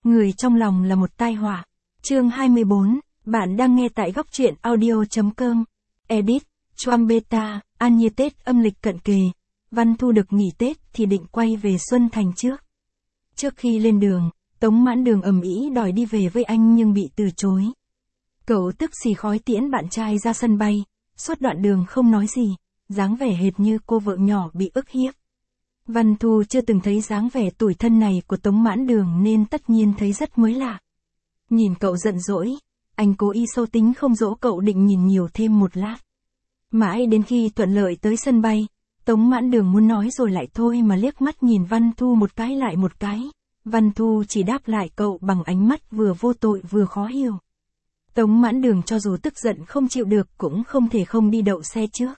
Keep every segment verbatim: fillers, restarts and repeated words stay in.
người trong lòng là một tai họa. Chương hai mươi bốn, bạn đang nghe tại góc truyện audio.com. Edit, Chuang Beta, An Nhiên Tết âm lịch cận kề. Văn Thu được nghỉ Tết thì định quay về Xuân Thành trước. Trước khi lên đường, Tống Mãn Đường ầm ĩ đòi đi về với anh nhưng bị từ chối. Cậu tức xì khói tiễn bạn trai ra sân bay, suốt đoạn đường không nói gì, dáng vẻ hệt như cô vợ nhỏ bị ức hiếp. Văn Thu chưa từng thấy dáng vẻ tủi thân này của Tống Mãn Đường nên tất nhiên thấy rất mới lạ. Nhìn cậu giận dỗi, anh cố ý sâu tính không dỗ cậu định nhìn nhiều thêm một lát. Mãi đến khi thuận lợi tới sân bay, Tống Mãn Đường muốn nói rồi lại thôi mà liếc mắt nhìn Văn Thu một cái lại một cái. Văn Thu chỉ đáp lại cậu bằng ánh mắt vừa vô tội vừa khó hiểu. Tống Mãn Đường cho dù tức giận không chịu được cũng không thể không đi đậu xe trước.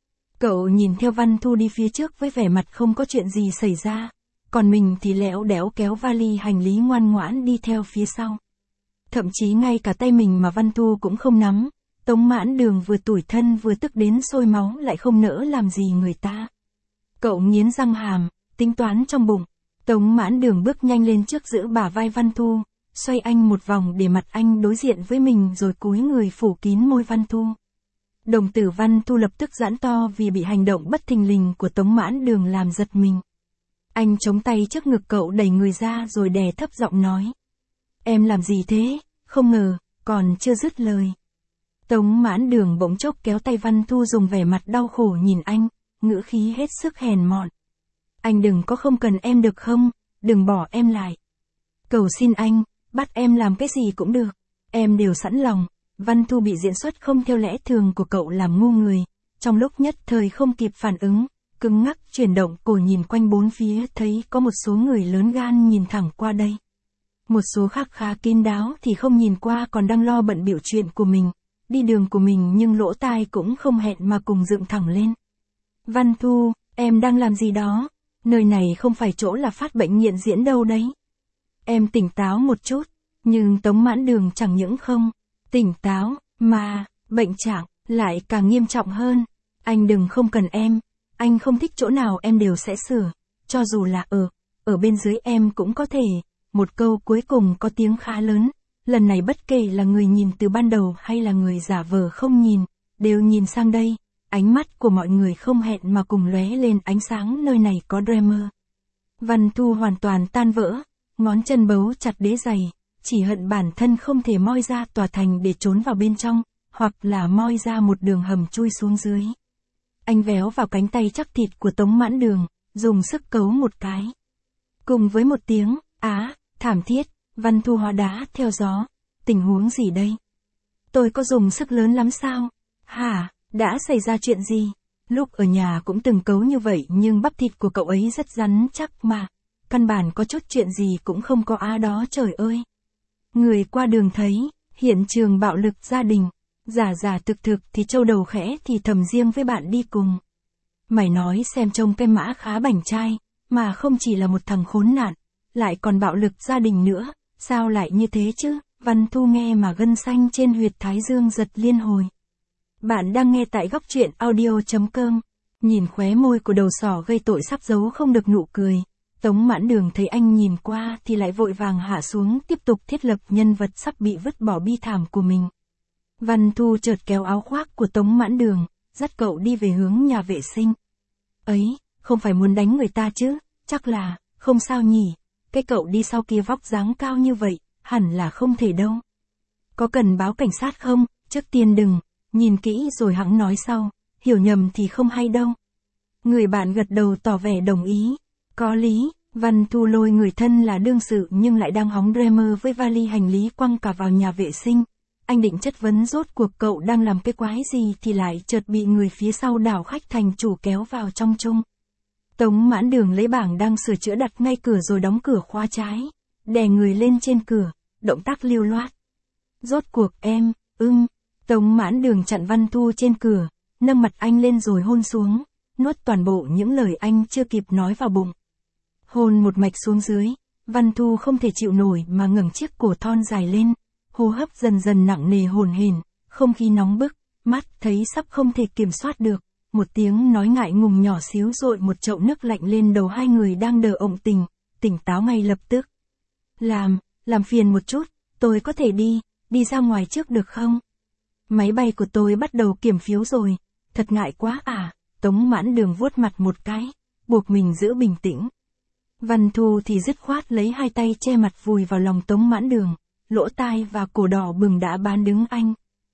Cậu nhìn theo Văn Thu đi phía trước với vẻ mặt không có chuyện gì xảy ra, còn mình thì lẽo đẽo kéo vali hành lý ngoan ngoãn đi theo phía sau. Thậm chí ngay cả tay mình mà Văn Thu cũng không nắm, Tống Mãn Đường vừa tủi thân vừa tức đến sôi máu lại không nỡ làm gì người ta. Cậu nghiến răng hàm, tính toán trong bụng. Tống Mãn Đường bước nhanh lên trước giữ bả vai Văn Thu, xoay anh một vòng để mặt anh đối diện với mình rồi cúi người phủ kín môi Văn Thu. Đồng tử Văn Thu lập tức giãn to vì bị hành động bất thình lình của Tống Mãn Đường làm giật mình. Anh chống tay trước ngực cậu đẩy người ra rồi đè thấp giọng nói. Em làm gì thế, không ngờ, còn chưa dứt lời. Tống Mãn Đường bỗng chốc kéo tay Văn Thu dùng vẻ mặt đau khổ nhìn anh, ngữ khí hết sức hèn mọn. Anh đừng có không cần em được không, đừng bỏ em lại. Cầu xin anh, bắt em làm cái gì cũng được, em đều sẵn lòng. Văn Thu bị diễn xuất không theo lẽ thường của cậu làm ngu người, trong lúc nhất thời không kịp phản ứng, cứng ngắc chuyển động cổ nhìn quanh bốn phía thấy có một số người lớn gan nhìn thẳng qua đây. Một số khác khá kín đáo thì không nhìn qua còn đang lo bận biểu chuyện của mình, đi đường của mình nhưng lỗ tai cũng không hẹn mà cùng dựng thẳng lên. Văn Thu, em đang làm gì đó? Nơi này không phải chỗ là phát bệnh nghiện diễn đâu đấy. Em tỉnh táo một chút, nhưng Tống Mãn Đường chẳng những không tỉnh táo, mà bệnh trạng lại càng nghiêm trọng hơn. Anh đừng không cần em, anh không thích chỗ nào em đều sẽ sửa, cho dù là ở, ở bên dưới em cũng có thể. Một câu cuối cùng có tiếng khá lớn, lần này bất kể là người nhìn từ ban đầu hay là người giả vờ không nhìn, đều nhìn sang đây, ánh mắt của mọi người không hẹn mà cùng lóe lên ánh sáng nơi này có Dreamer. Văn Thu hoàn toàn tan vỡ, ngón chân bấu chặt đế giày, chỉ hận bản thân không thể moi ra tòa thành để trốn vào bên trong, hoặc là moi ra một đường hầm chui xuống dưới. Anh véo vào cánh tay chắc thịt của Tống Mãn Đường, dùng sức cấu một cái. Cùng với một tiếng, á, thảm thiết, Văn Thu hóa đá theo gió. Tình huống gì đây? Tôi có dùng sức lớn lắm sao? Hả, đã xảy ra chuyện gì? Lúc ở nhà cũng từng cấu như vậy nhưng bắp thịt của cậu ấy rất rắn chắc mà. Căn bản có chút chuyện gì cũng không có á đó trời ơi. Người qua đường thấy, hiện trường bạo lực gia đình, giả giả thực thực thì trâu đầu khẽ thì thầm riêng với bạn đi cùng. Mày nói xem trông cái mã khá bảnh trai, mà không chỉ là một thằng khốn nạn, lại còn bạo lực gia đình nữa, sao lại như thế chứ? Văn Thu nghe mà gân xanh trên huyệt thái dương giật liên hồi. Bạn đang nghe tại góc truyện audio.com, nhìn khóe môi của đầu sỏ gây tội sắp giấu không được nụ cười. Tống Mãn Đường thấy anh nhìn qua thì lại vội vàng hạ xuống tiếp tục thiết lập nhân vật sắp bị vứt bỏ bi thảm của mình. Văn Thu chợt kéo áo khoác của Tống Mãn Đường, dắt cậu đi về hướng nhà vệ sinh. Ấy, không phải muốn đánh người ta chứ, chắc là, không sao nhỉ, cái cậu đi sau kia vóc dáng cao như vậy, hẳn là không thể đâu. Có cần báo cảnh sát không? Trước tiên đừng, nhìn kỹ rồi hẵng nói sau, hiểu nhầm thì không hay đâu. Người bạn gật đầu tỏ vẻ đồng ý. Có lý, Văn Thu lôi người thân là đương sự nhưng lại đang hóng Dreamer với vali hành lý quăng cả vào nhà vệ sinh. Anh định chất vấn rốt cuộc cậu đang làm cái quái gì thì lại chợt bị người phía sau đảo khách thành chủ kéo vào trong chung. Tống Mãn Đường lấy bảng đang sửa chữa đặt ngay cửa rồi đóng cửa khóa trái, đè người lên trên cửa, động tác lưu loát. Rốt cuộc em, ưng, Tống Mãn Đường chặn Văn Thu trên cửa, nâng mặt anh lên rồi hôn xuống, nuốt toàn bộ những lời anh chưa kịp nói vào bụng. Hôn một mạch xuống dưới, Văn Thu không thể chịu nổi mà ngẩng chiếc cổ thon dài lên, hô hấp dần dần nặng nề hồn hển, không khí nóng bức, mắt thấy sắp không thể kiểm soát được, một tiếng nói ngại ngùng nhỏ xíu dội một chậu nước lạnh lên đầu hai người đang đờ ộng tình, tỉnh táo ngay lập tức. Làm, làm phiền một chút, tôi có thể đi, đi ra ngoài trước được không? Máy bay của tôi bắt đầu kiểm phiếu rồi, thật ngại quá à, Tống Mãn Đường vuốt mặt một cái, buộc mình giữ bình tĩnh. Văn Thu thì dứt khoát lấy hai tay che mặt vùi vào lòng Tống Mãn Đường, lỗ tai và cổ đỏ bừng đã bán đứng anh.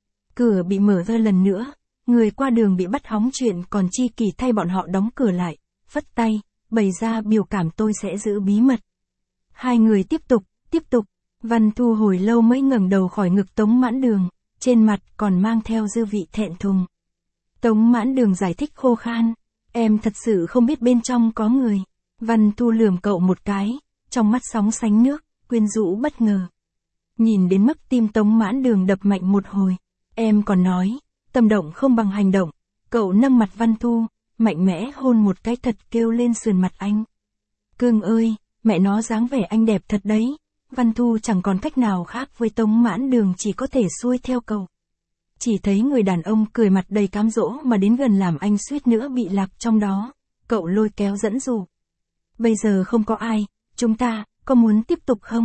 Cửa bị mở ra lần nữa, người qua đường bị bắt hóng chuyện còn Chi Kỳ thay bọn họ đóng cửa lại, phất tay, bày ra biểu cảm tôi sẽ giữ bí mật. Hai người tiếp tục, tiếp tục, Văn Thu hồi lâu mới ngẩng đầu khỏi ngực Tống Mãn Đường, trên mặt còn mang theo dư vị thẹn thùng. Tống Mãn Đường giải thích khô khan, em thật sự không biết bên trong có người. Văn Thu lườm cậu một cái, trong mắt sóng sánh nước, quyến rũ bất ngờ. Nhìn đến mức tim Tống Mãn Đường đập mạnh một hồi, em còn nói, tâm động không bằng hành động, cậu nâng mặt Văn Thu, mạnh mẽ hôn một cái thật kêu lên sườn mặt anh. Cưng ơi, mẹ nó dáng vẻ anh đẹp thật đấy. Văn Thu chẳng còn cách nào khác với Tống Mãn Đường chỉ có thể xuôi theo cậu. Chỉ thấy người đàn ông cười mặt đầy cám dỗ mà đến gần làm anh suýt nữa bị lạc trong đó, cậu lôi kéo dẫn dụ. Bây giờ không có ai, chúng ta, có muốn tiếp tục không?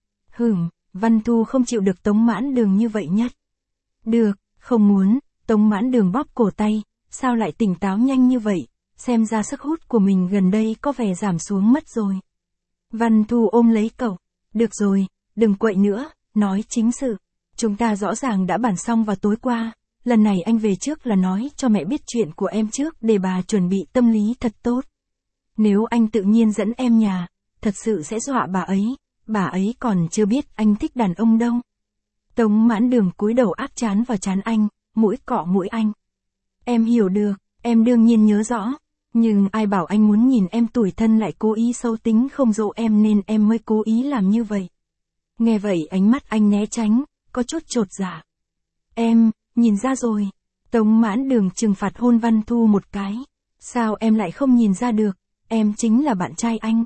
Hửm, Văn Thu không chịu được Tống Mãn Đường như vậy nhất. Được, không muốn, Tống Mãn Đường bóp cổ tay, sao lại tỉnh táo nhanh như vậy, xem ra sức hút của mình gần đây có vẻ giảm xuống mất rồi. Văn Thu ôm lấy cậu, được rồi, đừng quậy nữa, nói chính sự. Chúng ta rõ ràng đã bàn xong vào tối qua, lần này anh về trước là nói cho mẹ biết chuyện của em trước để bà chuẩn bị tâm lý thật tốt. Nếu anh tự nhiên dẫn em nhà, thật sự sẽ dọa bà ấy, bà ấy còn chưa biết anh thích đàn ông đâu. Tống Mãn Đường cúi đầu áp trán vào trán anh, mũi cọ mũi anh. Em hiểu được, em đương nhiên nhớ rõ, nhưng ai bảo anh muốn nhìn em tủi thân lại cố ý xấu tính không dỗ em nên em mới cố ý làm như vậy. Nghe vậy ánh mắt anh né tránh, có chút chột dạ. Em, nhìn ra rồi. Tống Mãn Đường trừng phạt hôn Văn Thu một cái. Sao em lại không nhìn ra được, em chính là bạn trai anh.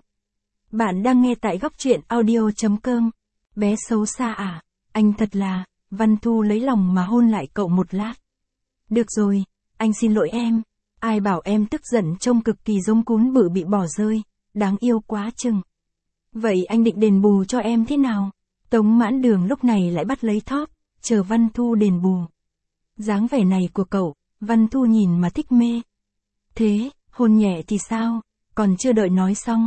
Bạn đang nghe tại góc truyện audio chấm com. Bé xấu xa à, anh thật là, Văn Thu lấy lòng mà hôn lại cậu một lát. Được rồi, anh xin lỗi em. Ai bảo em tức giận trông cực kỳ giống cún bự bị bỏ rơi, đáng yêu quá chừng. Vậy anh định đền bù cho em thế nào? Tống Mãn Đường lúc này lại bắt lấy thóp, chờ Văn Thu đền bù. Dáng vẻ này của cậu, Văn Thu nhìn mà thích mê. Thế, hôn nhẹ thì sao? Còn chưa đợi nói xong.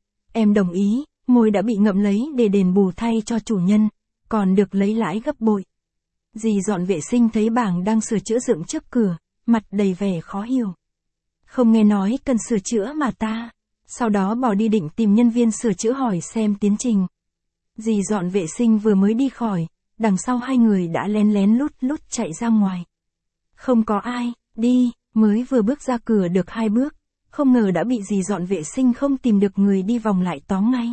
Em đồng ý, môi đã bị ngậm lấy để đền bù thay cho chủ nhân, còn được lấy lãi gấp bội. Dì dọn vệ sinh thấy bảng đang sửa chữa dựng trước cửa, mặt đầy vẻ khó hiểu. Không nghe nói cần sửa chữa mà ta. Sau đó bỏ đi định tìm nhân viên sửa chữa hỏi xem tiến trình. Dì dọn vệ sinh vừa mới đi khỏi, đằng sau hai người đã lén lén lút lút chạy ra ngoài. Không có ai, đi, mới vừa bước ra cửa được hai bước, không ngờ đã bị dì dọn vệ sinh không tìm được người đi vòng lại tóm ngay.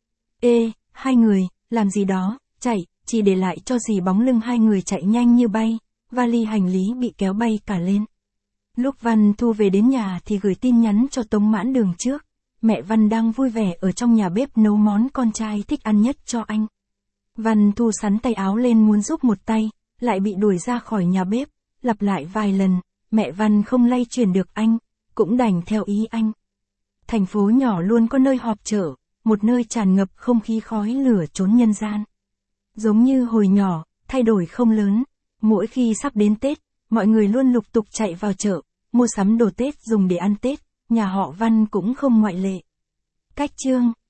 Ê, hai người, làm gì đó, chạy, chỉ để lại cho dì bóng lưng hai người chạy nhanh như bay, vali hành lý bị kéo bay cả lên. Lúc Văn Thu về đến nhà thì gửi tin nhắn cho Tống Mãn Đường trước. Mẹ Văn đang vui vẻ ở trong nhà bếp nấu món con trai thích ăn nhất cho anh. Văn Thu sắn tay áo lên muốn giúp một tay, lại bị đuổi ra khỏi nhà bếp, lặp lại vài lần, mẹ Văn không lay chuyển được anh, cũng đành theo ý anh. Thành phố nhỏ luôn có nơi họp chợ, một nơi tràn ngập không khí khói lửa chốn nhân gian. Giống như hồi nhỏ, thay đổi không lớn, mỗi khi sắp đến Tết, mọi người luôn lục tục chạy vào chợ, mua sắm đồ Tết dùng để ăn Tết, nhà họ Văn cũng không ngoại lệ. Cách chương